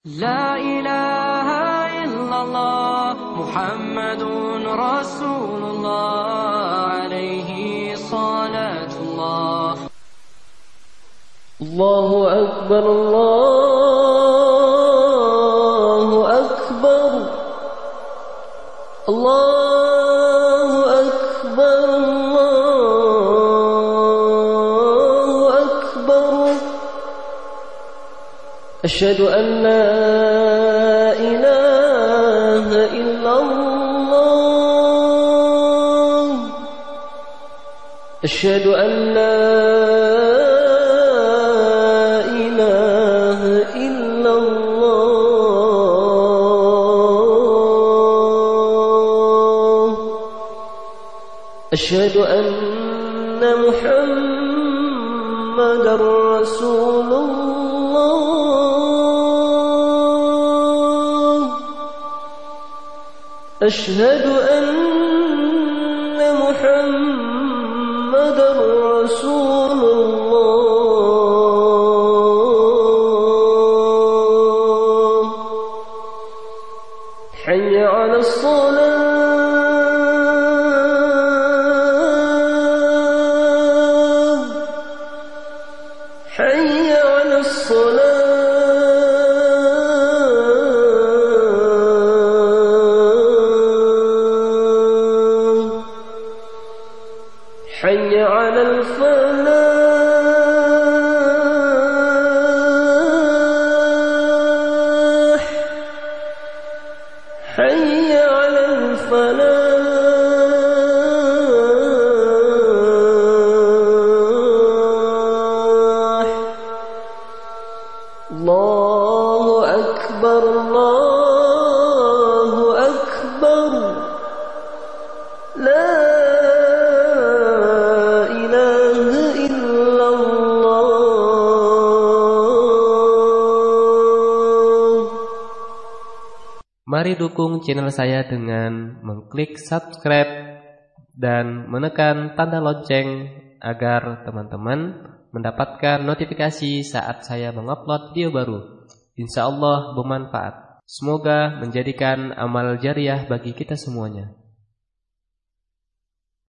لا إله إلا الله محمد رسول الله عليه صلاة الله. الله أكبر الله أكبر الله أكبر الله أكبر. أشهد أن لا إله إلا الله. أشهد أن لا إله إلا الله. أشهد أن محمد رسول الله. أشهد أن محمد رسول الله. حي على الصلاة حي على الصلاة. حي على الفلاح حي على الفلاح. الله أكبر الله أكبر. لا Mari dukung channel saya dengan mengklik subscribe dan menekan tanda lonceng agar teman-teman mendapatkan notifikasi saat saya mengupload video baru. Insya Allah bermanfaat. Semoga menjadikan amal jariah bagi kita semuanya.